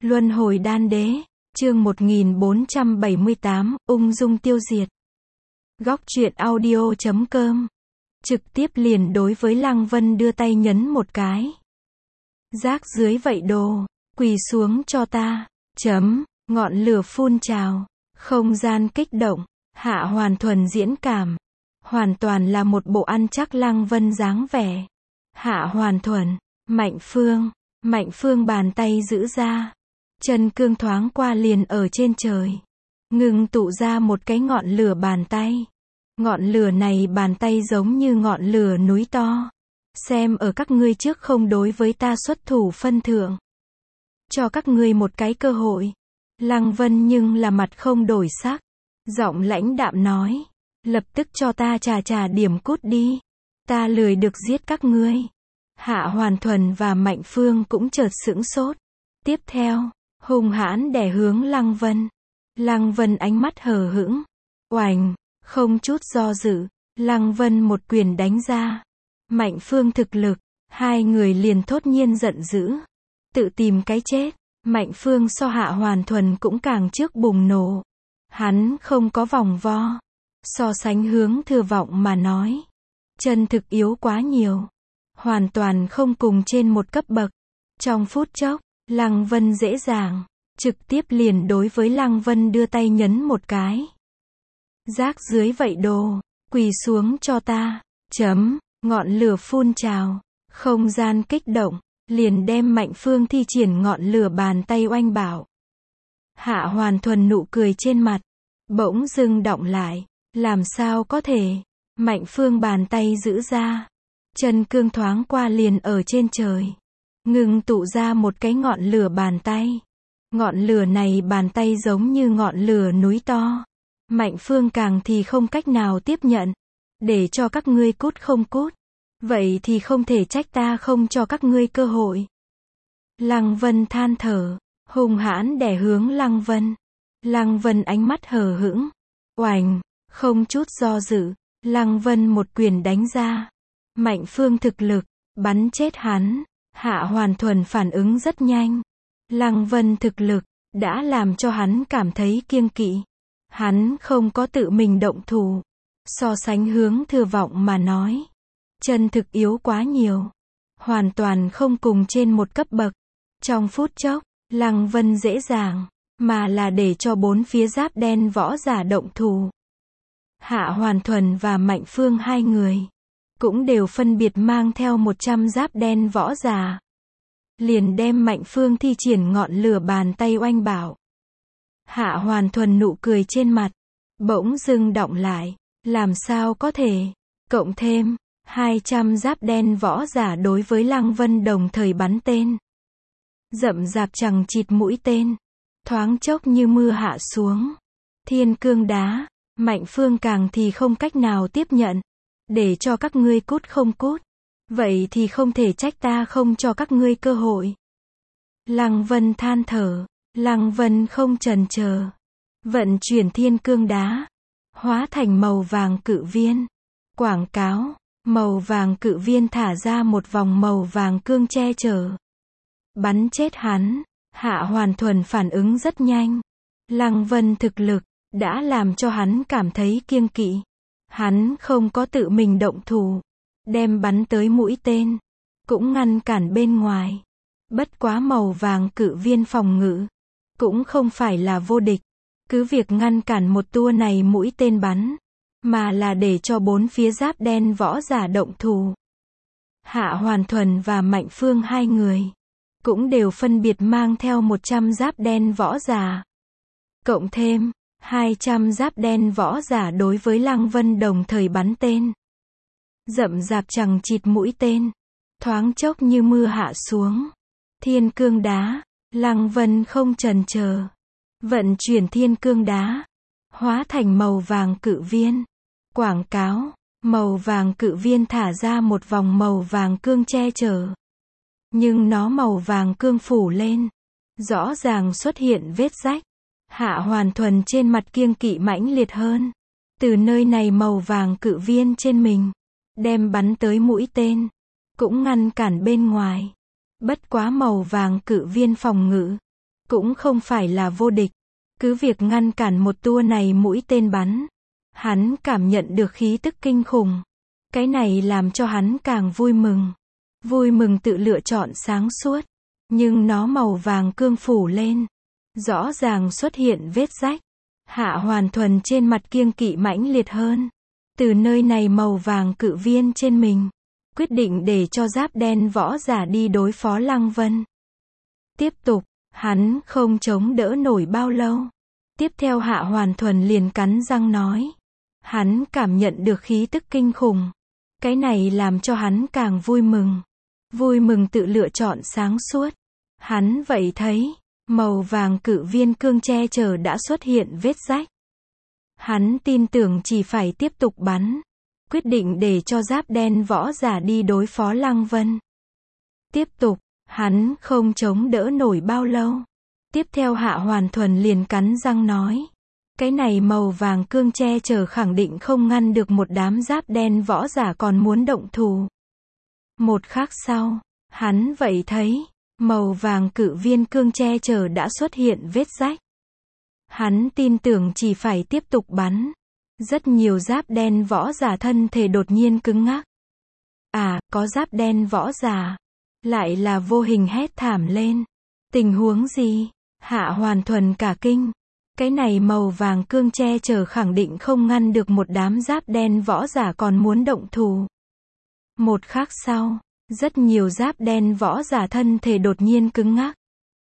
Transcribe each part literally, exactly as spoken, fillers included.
Luân hồi đan đế, chương một nghìn bốn trăm bảy mươi tám, ung dung tiêu diệt. Góc truyện audio chấm com. Trực tiếp liền đối với Lăng Vân đưa tay nhấn một cái. Rác dưới vậy đồ, quỳ xuống cho ta, chấm, ngọn lửa phun trào, không gian kích động, Hạ Hoàn Thuần diễn cảm. Hoàn toàn là một bộ ăn chắc Lăng Vân dáng vẻ. Hạ Hoàn Thuần, Mạnh Phương, Mạnh Phương bàn tay giữ ra. Chân cương thoáng qua liền ở trên trời. Ngừng tụ ra một cái ngọn lửa bàn tay. Ngọn lửa này bàn tay giống như ngọn lửa núi to. Xem ở các ngươi trước không đối với ta xuất thủ phân thượng. Cho các ngươi một cái cơ hội. Lăng Vân nhưng là mặt không đổi sắc. Giọng lãnh đạm nói. Lập tức cho ta trà trà điểm cút đi. Ta lười được giết các ngươi. Hạ Hoàn Thuần và Mạnh Phương cũng chợt sững sốt. Tiếp theo, hung hãn đè hướng Lăng Vân. Lăng Vân ánh mắt hờ hững. Oành, không chút do dự, Lăng Vân một quyền đánh ra. Mạnh Phương thực lực, hai người liền thốt nhiên giận dữ. Tự tìm cái chết, Mạnh Phương so Hạ Hoàn Thuần cũng càng trước bùng nổ. Hắn không có vòng vo. So sánh hướng Thừa Vọng mà nói. Chân thực yếu quá nhiều. Hoàn toàn không cùng trên một cấp bậc. Trong phút chốc, Lăng Vân dễ dàng, trực tiếp liền đối với Lăng Vân đưa tay nhấn một cái. Rác dưới vậy đồ, quỳ xuống cho ta, chấm, ngọn lửa phun trào, không gian kích động, liền đem Mạnh Phương thi triển ngọn lửa bàn tay oanh bảo. Hạ Hoàn Thuần nụ cười trên mặt, bỗng dưng đọng lại, làm sao có thể, Mạnh Phương bàn tay giữ ra, chân cương thoáng qua liền ở trên trời. Ngừng tụ ra một cái ngọn lửa bàn tay. Ngọn lửa này bàn tay giống như ngọn lửa núi to. Mạnh Phương càng thì không cách nào tiếp nhận. Để cho các ngươi cút không cút. Vậy thì không thể trách ta không cho các ngươi cơ hội. Lăng Vân than thở. Hung hãn đè hướng Lăng Vân. Lăng Vân ánh mắt hờ hững. Oành, không chút do dự. Lăng Vân một quyền đánh ra. Mạnh Phương thực lực, bắn chết hắn. Hạ Hoàn Thuần phản ứng rất nhanh. Lăng Vân thực lực, đã làm cho hắn cảm thấy kiêng kỵ. Hắn không có tự mình động thủ. So sánh hướng Thừa Vọng mà nói. Chân thực yếu quá nhiều. Hoàn toàn không cùng trên một cấp bậc. Trong phút chốc, Lăng Vân dễ dàng, mà là để cho bốn phía giáp đen võ giả động thủ. Hạ Hoàn Thuần và Mạnh Phương hai người. Cũng đều phân biệt mang theo một trăm giáp đen võ giả. Liền đem Mạnh Phương thi triển ngọn lửa bàn tay oanh bảo. Hạ Hoàn Thuần nụ cười trên mặt. Bỗng dưng đọng lại. Làm sao có thể. Cộng thêm. hai trăm giáp đen võ giả đối với Lăng Vân đồng thời bắn tên. Rậm rạp chằng chịt mũi tên. Thoáng chốc như mưa hạ xuống. Thiên cương đá. Mạnh Phương càng thì không cách nào tiếp nhận. Để cho các ngươi cút không cút. Vậy thì không thể trách ta không cho các ngươi cơ hội. Lăng Vân than thở. Lăng Vân không chần chờ. Vận chuyển thiên cương đá. Hóa thành màu vàng cự viên. Quảng cáo. Màu vàng cự viên thả ra một vòng màu vàng cương che chở. Bắn chết hắn. Hạ Hoàn Thuần phản ứng rất nhanh. Lăng Vân thực lực, đã làm cho hắn cảm thấy kiêng kỵ. Hắn không có tự mình động thủ. Đem bắn tới mũi tên. Cũng ngăn cản bên ngoài. Bất quá màu vàng cự viên phòng ngự. Cũng không phải là vô địch. Cứ việc ngăn cản một tua này mũi tên bắn. Mà là để cho bốn phía giáp đen võ giả động thủ. Hạ Hoàn Thuần và Mạnh Phương hai người. Cũng đều phân biệt mang theo một trăm giáp đen võ giả. Cộng thêm. hai trăm giáp đen võ giả đối với Lăng Vân đồng thời bắn tên. Rậm rạp chằng chịt mũi tên. Thoáng chốc như mưa hạ xuống. Thiên cương đá. Lăng Vân không chần chờ. Vận chuyển thiên cương đá. Hóa thành màu vàng cự viên. Quảng cáo. Màu vàng cự viên thả ra một vòng màu vàng cương che chở. Nhưng nó màu vàng cương phủ lên. Rõ ràng xuất hiện vết rách. Hạ Hoàn Thuần trên mặt kiêng kỵ mãnh liệt hơn. Từ nơi này màu vàng cự viên trên mình. Đem bắn tới mũi tên. Cũng ngăn cản bên ngoài. Bất quá màu vàng cự viên phòng ngự. cũng không phải là vô địch. Cứ việc ngăn cản một tua này mũi tên bắn, hắn cảm nhận được khí tức kinh khủng. Cái này làm cho hắn càng vui mừng. Vui mừng tự lựa chọn sáng suốt. Nhưng nó màu vàng cương phủ lên. Rõ ràng xuất hiện vết rách. Hạ Hoàn Thuần trên mặt kiêng kỵ mãnh liệt hơn. Từ nơi này màu vàng cự viên trên mình. Quyết định để cho giáp đen võ giả đi đối phó Lăng Vân. Tiếp tục, hắn không chống đỡ nổi bao lâu. Tiếp theo Hạ Hoàn Thuần liền cắn răng nói. Hắn cảm nhận được khí tức kinh khủng. Cái này làm cho hắn càng vui mừng. Vui mừng tự lựa chọn sáng suốt. Hắn vậy thấy, màu vàng cự viên cương che chở đã xuất hiện vết rách. Hắn tin tưởng chỉ phải tiếp tục bắn. Quyết định để cho giáp đen võ giả đi đối phó Lăng Vân. Tiếp tục, hắn không chống đỡ nổi bao lâu. Tiếp theo Hạ Hoàn Thuần liền cắn răng nói. Cái này màu vàng cương che chở khẳng định không ngăn được một đám giáp đen võ giả còn muốn động thủ. Một khắc sau, hắn vậy thấy, màu vàng cự viên cương che chở đã xuất hiện vết rách. Hắn tin tưởng chỉ phải tiếp tục bắn. Rất nhiều giáp đen võ giả thân thể đột nhiên cứng ngắc. À, có giáp đen võ giả. Lại là vô hình hét thảm lên. Tình huống gì? Hạ Hoàn Thuần cả kinh. Cái này màu vàng cương che chở khẳng định không ngăn được một đám giáp đen võ giả còn muốn động thủ. Một khắc sau, rất nhiều giáp đen võ giả thân thể đột nhiên cứng ngắc.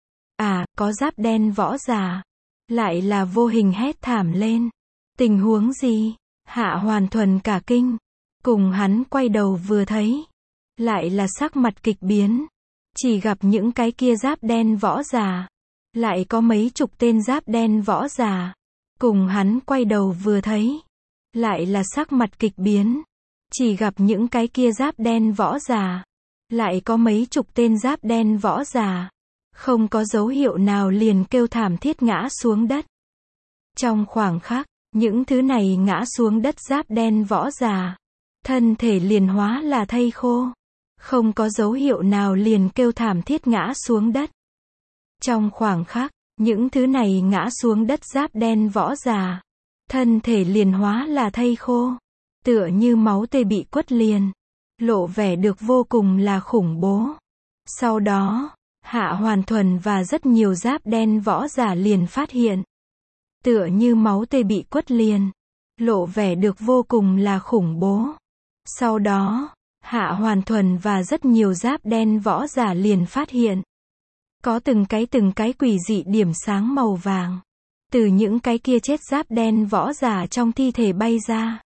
À, có giáp đen võ giả. Lại là vô hình hét thảm lên. Tình huống gì? Hạ Hoàn Thuần cả kinh. Cùng hắn quay đầu vừa thấy. Lại là sắc mặt kịch biến. Chỉ gặp những cái kia giáp đen võ giả. Lại có mấy chục tên giáp đen võ giả. Cùng hắn quay đầu vừa thấy. Lại là sắc mặt kịch biến. Chỉ gặp những cái kia giáp đen võ giả. Lại có mấy chục tên giáp đen võ giả. Không có dấu hiệu nào liền kêu thảm thiết ngã xuống đất. Trong khoảng khắc, những thứ này ngã xuống đất giáp đen võ giả. Thân thể liền hóa là thây khô. Không có dấu hiệu nào liền kêu thảm thiết ngã xuống đất. Trong khoảng khắc, những thứ này ngã xuống đất giáp đen võ giả. Thân thể liền hóa là thây khô. Tựa như máu tươi bị quất liền. Lộ vẻ được vô cùng là khủng bố. Sau đó, Hạ Hoàn Thuần và rất nhiều giáp đen võ giả liền phát hiện. Tựa như máu tươi bị quất liền. Lộ vẻ được vô cùng là khủng bố. Sau đó, Hạ Hoàn Thuần và rất nhiều giáp đen võ giả liền phát hiện. Có từng cái từng cái quỷ dị điểm sáng màu vàng. Từ những cái kia chết giáp đen võ giả trong thi thể bay ra.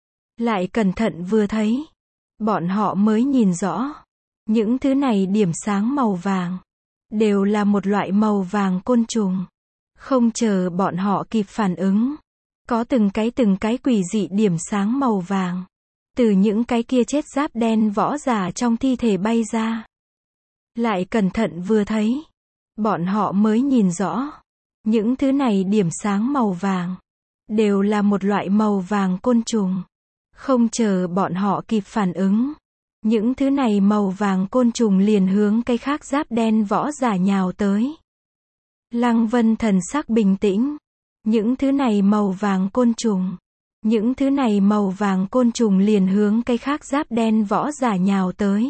Lại cẩn thận vừa thấy. Bọn họ mới nhìn rõ. Những thứ này điểm sáng màu vàng. Đều là một loại màu vàng côn trùng. Không chờ bọn họ kịp phản ứng. Có từng cái từng cái quỷ dị điểm sáng màu vàng. Từ những cái kia chết giáp đen võ giả trong thi thể bay ra. Lại cẩn thận vừa thấy. Bọn họ mới nhìn rõ. Những thứ này điểm sáng màu vàng. Đều là một loại màu vàng côn trùng. Không chờ bọn họ kịp phản ứng. Những thứ này màu vàng côn trùng liền hướng cái khác giáp đen võ giả nhào tới. Lăng Vân thần sắc bình tĩnh. Những thứ này màu vàng côn trùng. Những thứ này màu vàng côn trùng liền hướng cái khác giáp đen võ giả nhào tới.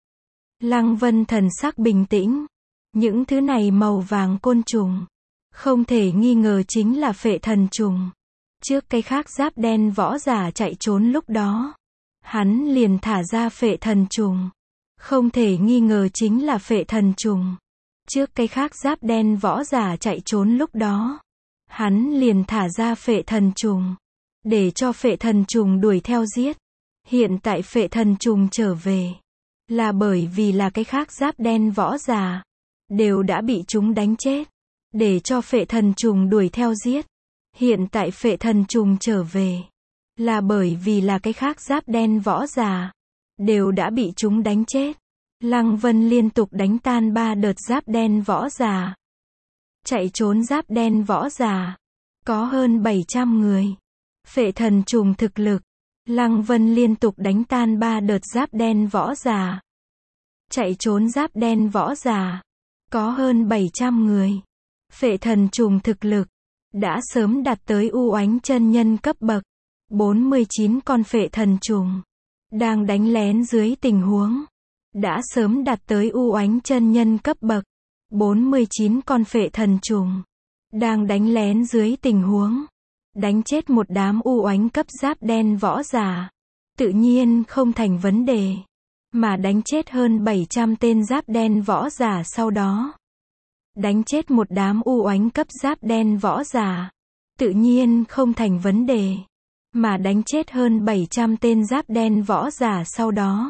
Lăng Vân thần sắc bình tĩnh. Những thứ này màu vàng côn trùng. Không thể nghi ngờ chính là phệ thần trùng. Trước cái khác giáp đen võ giả chạy trốn lúc đó. Hắn liền thả ra phệ thần trùng. Không thể nghi ngờ chính là phệ thần trùng. Trước cái khác giáp đen võ giả chạy trốn lúc đó. Hắn liền thả ra phệ thần trùng. Để cho phệ thần trùng đuổi theo giết. Hiện tại phệ thần trùng trở về. Là bởi vì là cái khác giáp đen võ giả. Đều đã bị chúng đánh chết. Để cho phệ thần trùng đuổi theo giết. Hiện tại phệ thần trùng trở về. Là bởi vì là cái khác giáp đen võ giả. Đều đã bị chúng đánh chết. Lăng Vân liên tục đánh tan ba đợt giáp đen võ giả. Chạy trốn giáp đen võ giả. Có hơn bảy trăm người. Phệ thần trùng thực lực. Lăng Vân liên tục đánh tan ba đợt giáp đen võ giả. Chạy trốn giáp đen võ giả. Có hơn bảy trăm người. Phệ thần trùng thực lực đã sớm đạt tới U Oánh chân nhân cấp bậc. bốn mươi chín con phệ thần trùng đang đánh lén dưới tình huống đã sớm đạt tới U Oánh chân nhân cấp bậc. bốn mươi chín con phệ thần trùng đang đánh lén dưới tình huống đánh chết một đám U Oánh cấp giáp đen võ giả, tự nhiên không thành vấn đề, mà đánh chết hơn bảy trăm tên giáp đen võ giả sau đó. Đánh chết một đám U Oánh cấp giáp đen võ giả, tự nhiên không thành vấn đề, mà đánh chết hơn bảy trăm tên giáp đen võ giả sau đó.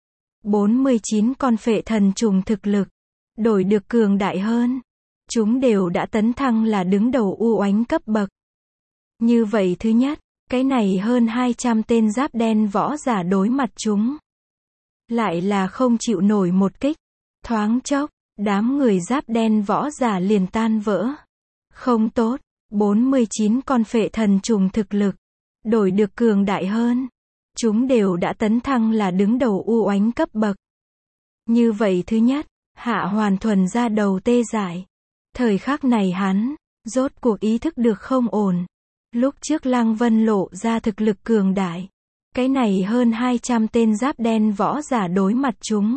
bốn mươi chín con phệ thần trùng thực lực đổi được cường đại hơn, chúng đều đã tấn thăng là đứng đầu U Oánh cấp bậc. Như vậy thứ nhất, cái này hơn hai trăm tên giáp đen võ giả đối mặt chúng lại là không chịu nổi một kích, thoáng chốc, đám người giáp đen võ giả liền tan vỡ. Không tốt, bốn mươi chín con phệ thần trùng thực lực đổi được cường đại hơn, chúng đều đã tấn thăng là đứng đầu U Oánh cấp bậc. Như vậy thứ nhất, Hạ Hoàn Thuần ra đầu tê dại. Thời khắc này hắn rốt cuộc ý thức được không ổn. Lúc trước Lăng Vân lộ ra thực lực cường đại, cái này hơn hai trăm tên giáp đen võ giả đối mặt chúng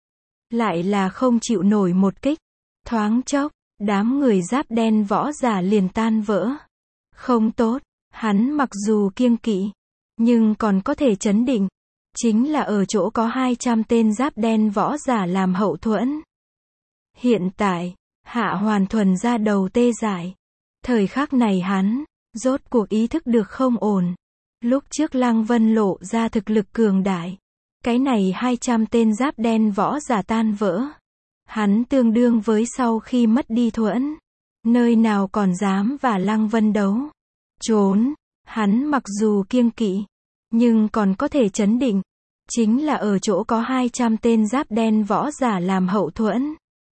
lại là không chịu nổi một kích, thoáng chốc, đám người giáp đen võ giả liền tan vỡ. Không tốt, hắn mặc dù kiêng kỵ, nhưng còn có thể trấn định, chính là ở chỗ có hai trăm tên giáp đen võ giả làm hậu thuẫn. Hiện tại, Hạ Hoàn Thuần ra đầu tê dại. Thời khắc này hắn rốt cuộc ý thức được không ổn. Lúc trước Lăng Vân lộ ra thực lực cường đại, cái này hai trăm tên giáp đen võ giả tan vỡ. Hắn tương đương với sau khi mất đi thuẫn, nơi nào còn dám và Lăng Vân đấu. Trốn, hắn mặc dù kiêng kỵ, nhưng còn có thể trấn định, chính là ở chỗ có hai trăm tên giáp đen võ giả làm hậu thuẫn.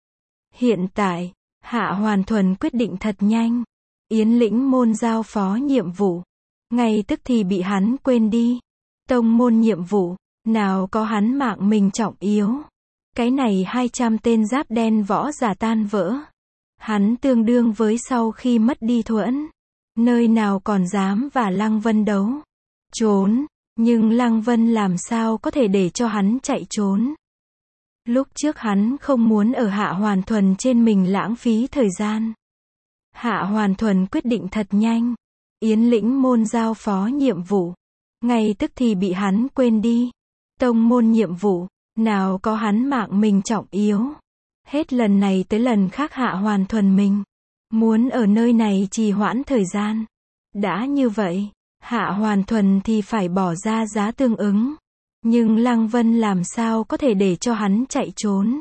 Hiện tại, Hạ Hoàn Thuần quyết định thật nhanh. Yến Lĩnh môn giao phó nhiệm vụ, ngay tức thì bị hắn quên đi. Tông môn nhiệm vụ, nào có hắn mạng mình trọng yếu. Cái này hai trăm tên giáp đen võ giả tan vỡ. Hắn tương đương với sau khi mất đi thuẫn, nơi nào còn dám và Lăng Vân đấu. Trốn, nhưng Lăng Vân làm sao có thể để cho hắn chạy trốn. Lúc trước hắn không muốn ở Hạ Hoàn Thuần trên mình lãng phí thời gian. Hạ Hoàn Thuần quyết định thật nhanh. Yến Lĩnh môn giao phó nhiệm vụ, ngay tức thì bị hắn quên đi. Tông môn nhiệm vụ, nào có hắn mạng mình trọng yếu. Hết lần này tới lần khác Hạ Hoàn Thuần mình muốn ở nơi này trì hoãn thời gian. Đã như vậy, Hạ Hoàn Thuần thì phải bỏ ra giá tương ứng. Nhưng Lăng Vân làm sao có thể để cho hắn chạy trốn.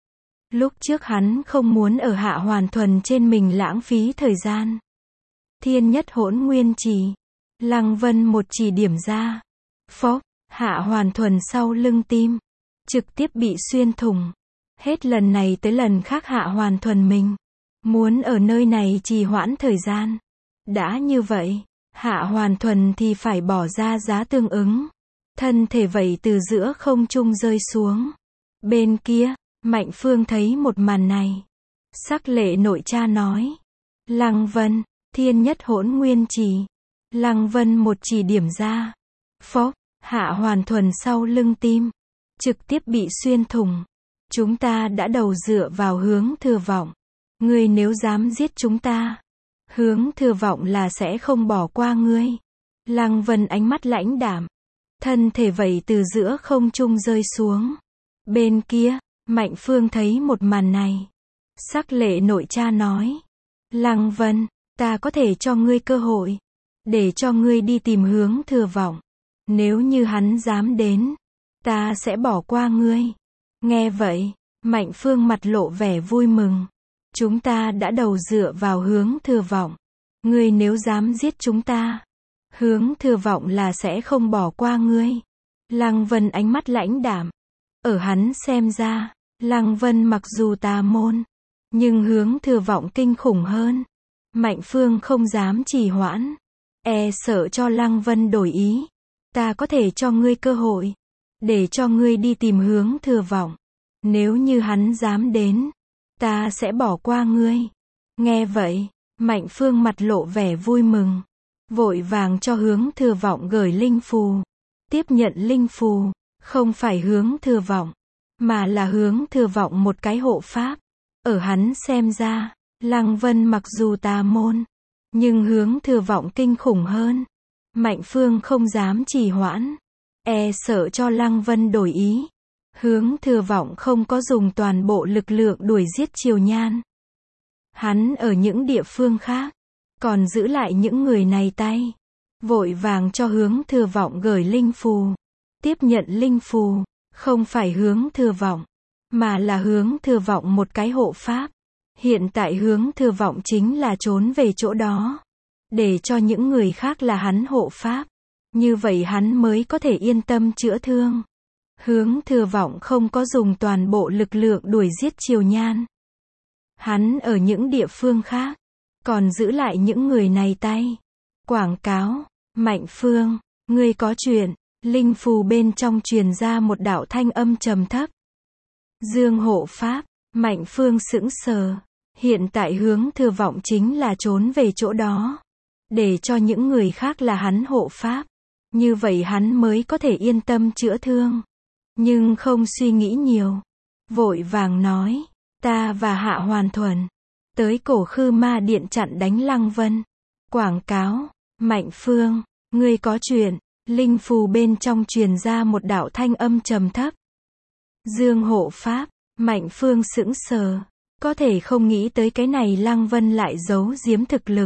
Lúc trước hắn không muốn ở Hạ Hoàn Thuần trên mình lãng phí thời gian. Thiên nhất hỗn nguyên chỉ. Lăng Vân một chỉ điểm ra. Phốc, Hạ Hoàn Thuần sau lưng tim trực tiếp bị xuyên thủng. Hết lần này tới lần khác Hạ Hoàn Thuần mình muốn ở nơi này trì hoãn thời gian. Đã như vậy, Hạ Hoàn Thuần thì phải bỏ ra giá tương ứng. Thân thể vậy từ giữa không trung rơi xuống. Bên kia, Mạnh Phương thấy một màn này. Sắc lệ nội cha nói. Lăng Vân, thiên nhất hỗn nguyên chỉ. Lăng Vân một chỉ điểm ra. Phốc, Hạ Hoàn Thuần sau lưng tim trực tiếp bị xuyên thủng. Chúng ta đã đầu dựa vào Hướng Thừa Vọng. Ngươi nếu dám giết chúng ta, Hướng Thừa Vọng là sẽ không bỏ qua ngươi. Lăng Vân ánh mắt lãnh đạm. Thân thể vậy từ giữa không trung rơi xuống. Bên kia, Mạnh Phương thấy một màn này. Sắc lệ nội cha nói. Lăng Vân, ta có thể cho ngươi cơ hội, để cho ngươi đi tìm Hướng Thừa Vọng. Nếu như hắn dám đến, ta sẽ bỏ qua ngươi. Nghe vậy, Mạnh Phương mặt lộ vẻ vui mừng. Chúng ta đã đầu dựa vào Hướng Thừa Vọng. Ngươi nếu dám giết chúng ta, Hướng Thừa Vọng là sẽ không bỏ qua ngươi. Lăng Vân ánh mắt lãnh đạm. Ở hắn xem ra, Lăng Vân mặc dù tà môn, nhưng Hướng Thừa Vọng kinh khủng hơn. Mạnh Phương không dám trì hoãn, e sợ cho Lăng Vân đổi ý. Ta có thể cho ngươi cơ hội, để cho ngươi đi tìm Hướng Thừa Vọng. Nếu như hắn dám đến, ta sẽ bỏ qua ngươi. Nghe vậy, Mạnh Phương mặt lộ vẻ vui mừng. Vội vàng cho Hướng Thừa Vọng gửi linh phù. Tiếp nhận linh phù, không phải Hướng Thừa Vọng, mà là Hướng Thừa Vọng một cái hộ pháp. Ở hắn xem ra, Lăng Vân mặc dù tà môn, nhưng Hướng Thừa Vọng kinh khủng hơn. Mạnh Phương không dám trì hoãn, e sợ cho Lăng Vân đổi ý. Hướng Thừa Vọng không có dùng toàn bộ lực lượng đuổi giết Triều Nhan. Hắn ở những địa phương khác, còn giữ lại những người này tay. Vội vàng cho Hướng Thừa Vọng gửi linh phù. Tiếp nhận linh phù, không phải Hướng Thừa Vọng, mà là Hướng Thừa Vọng một cái hộ pháp. Hiện tại Hướng Thừa Vọng chính là trốn về chỗ đó, để cho những người khác là hắn hộ pháp. Như vậy hắn mới có thể yên tâm chữa thương. Hướng Thừa Vọng không có dùng toàn bộ lực lượng đuổi giết Triều Nhan. Hắn ở những địa phương khác, còn giữ lại những người này tay. Quảng cáo, Mạnh Phương, ngươi có chuyện. Linh phù bên trong truyền ra một đạo thanh âm trầm thấp. Dương hộ pháp, Mạnh Phương sững sờ. Hiện tại Hướng Thừa Vọng chính là trốn về chỗ đó, để cho những người khác là hắn hộ pháp. Như vậy hắn mới có thể yên tâm chữa thương. Nhưng không suy nghĩ nhiều, vội vàng nói, ta và Hạ Hoàn Thuần tới Cổ Khư Ma Điện chặn đánh Lăng Vân. Quảng cáo, Mạnh Phương, ngươi có chuyện. Linh phù bên trong truyền ra một đạo thanh âm trầm thấp. Dương hộ pháp, Mạnh Phương sững sờ, có thể không nghĩ tới cái này Lăng Vân lại giấu giếm thực lực.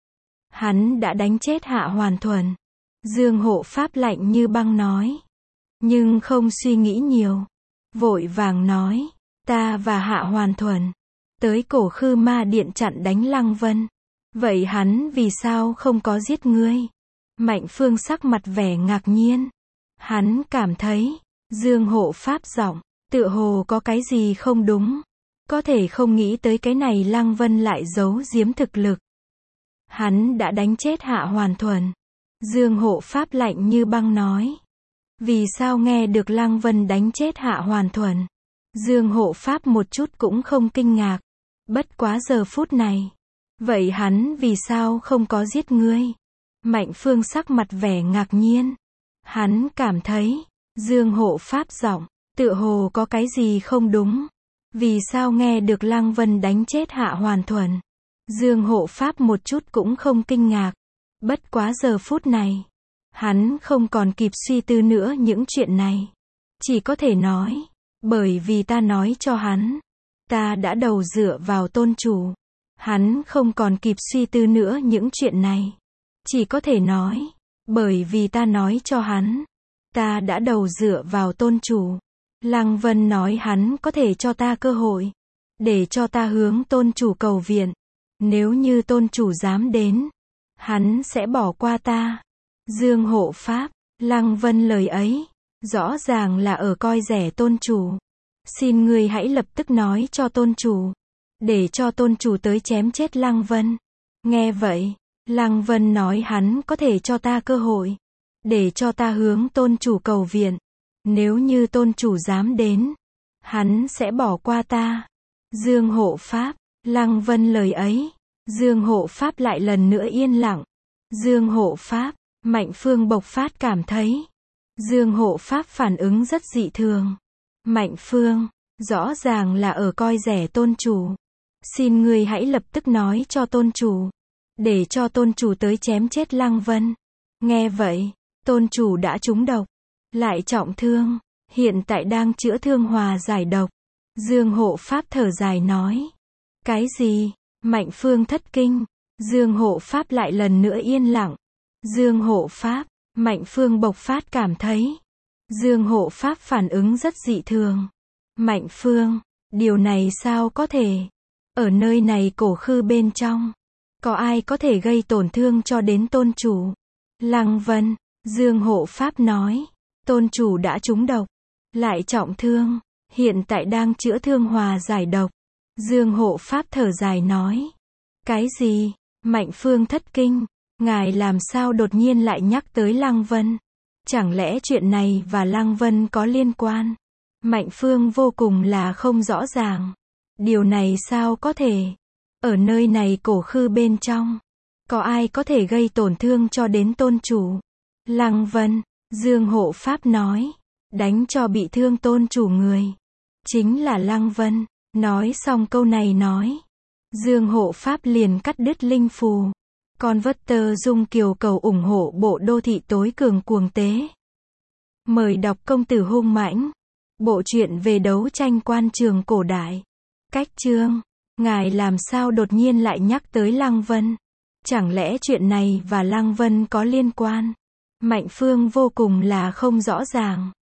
Hắn đã đánh chết Hạ Hoàn Thuần. Dương hộ pháp lạnh như băng nói, nhưng không suy nghĩ nhiều, vội vàng nói, ta và Hạ Hoàn Thuần tới Cổ Khư Ma Điện chặn đánh Lăng Vân. Vậy hắn vì sao không có giết ngươi? Mạnh Phương sắc mặt vẻ ngạc nhiên. Hắn cảm thấy, Dương hộ pháp giọng, tựa hồ có cái gì không đúng. Có thể không nghĩ tới cái này Lăng Vân lại giấu giếm thực lực. Hắn đã đánh chết Hạ Hoàn Thuần. Dương hộ pháp lạnh như băng nói. Vì sao nghe được Lăng Vân đánh chết Hạ Hoàn Thuần? Dương hộ pháp một chút cũng không kinh ngạc. Bất quá giờ phút này. Vậy hắn vì sao không có giết ngươi? Mạnh Phương sắc mặt vẻ ngạc nhiên. Hắn cảm thấy, Dương hộ pháp giọng, tựa hồ có cái gì không đúng. Vì sao nghe được Lăng Vân đánh chết Hạ Hoàn Thuần? Dương hộ pháp một chút cũng không kinh ngạc. Bất quá giờ phút này, hắn không còn kịp suy tư nữa những chuyện này. Chỉ có thể nói, bởi vì ta nói cho hắn, ta đã đầu dựa vào tôn chủ. Hắn không còn kịp suy tư nữa những chuyện này. Chỉ có thể nói, bởi vì ta nói cho hắn, ta đã đầu dựa vào tôn chủ. Lăng Vân nói hắn có thể cho ta cơ hội, để cho ta hướng tôn chủ cầu viện. Nếu như tôn chủ dám đến, hắn sẽ bỏ qua ta. Dương hộ pháp, Lăng Vân lời ấy, rõ ràng là ở coi rẻ tôn chủ. Xin ngươi hãy lập tức nói cho tôn chủ, để cho tôn chủ tới chém chết Lăng Vân. Nghe vậy, Lăng Vân nói hắn có thể cho ta cơ hội, để cho ta hướng tôn chủ cầu viện. Nếu như tôn chủ dám đến, hắn sẽ bỏ qua ta. Dương hộ pháp, Lăng Vân lời ấy, Dương hộ pháp lại lần nữa yên lặng. Dương hộ pháp, Mạnh Phương bộc phát cảm thấy, Dương hộ pháp phản ứng rất dị thường. Mạnh Phương, rõ ràng là ở coi rẻ tôn chủ. Xin ngươi hãy lập tức nói cho tôn chủ, để cho tôn chủ tới chém chết Lăng Vân. Nghe vậy, tôn chủ đã trúng độc, lại trọng thương, hiện tại đang chữa thương hòa giải độc. Dương hộ pháp thở dài nói. Cái gì? Mạnh Phương thất kinh. Dương hộ pháp lại lần nữa yên lặng. Dương hộ pháp, Mạnh Phương bộc phát cảm thấy, Dương hộ pháp phản ứng rất dị thường. Mạnh Phương, điều này sao có thể? Ở nơi này Cổ Khư bên trong, có ai có thể gây tổn thương cho đến tôn chủ? Lăng Vân, Dương hộ pháp nói, tôn chủ đã trúng độc, lại trọng thương, hiện tại đang chữa thương hòa giải độc. Dương hộ pháp thở dài nói. Cái gì? Mạnh Phương thất kinh. Ngài làm sao đột nhiên lại nhắc tới Lăng Vân? Chẳng lẽ chuyện này và Lăng Vân có liên quan? Mạnh Phương vô cùng là không rõ ràng. Điều này sao có thể? Ở nơi này cổ khư bên trong, có ai có thể gây tổn thương cho đến tôn chủ? Lăng Vân, Dương Hộ Pháp nói, đánh cho bị thương tôn chủ người. Chính là Lăng Vân. Nói xong câu này nói, Dương Hộ Pháp liền cắt đứt linh phù. Converter Dung Kiều cầu ủng hộ bộ đô thị tối cường cuồng tế. Mời đọc Công tử hung mãnh. Bộ truyện về đấu tranh quan trường cổ đại. Cách chương. Ngài làm sao đột nhiên lại nhắc tới Lăng Vân? Chẳng lẽ chuyện này và Lăng Vân có liên quan? Mạnh Phương vô cùng là không rõ ràng.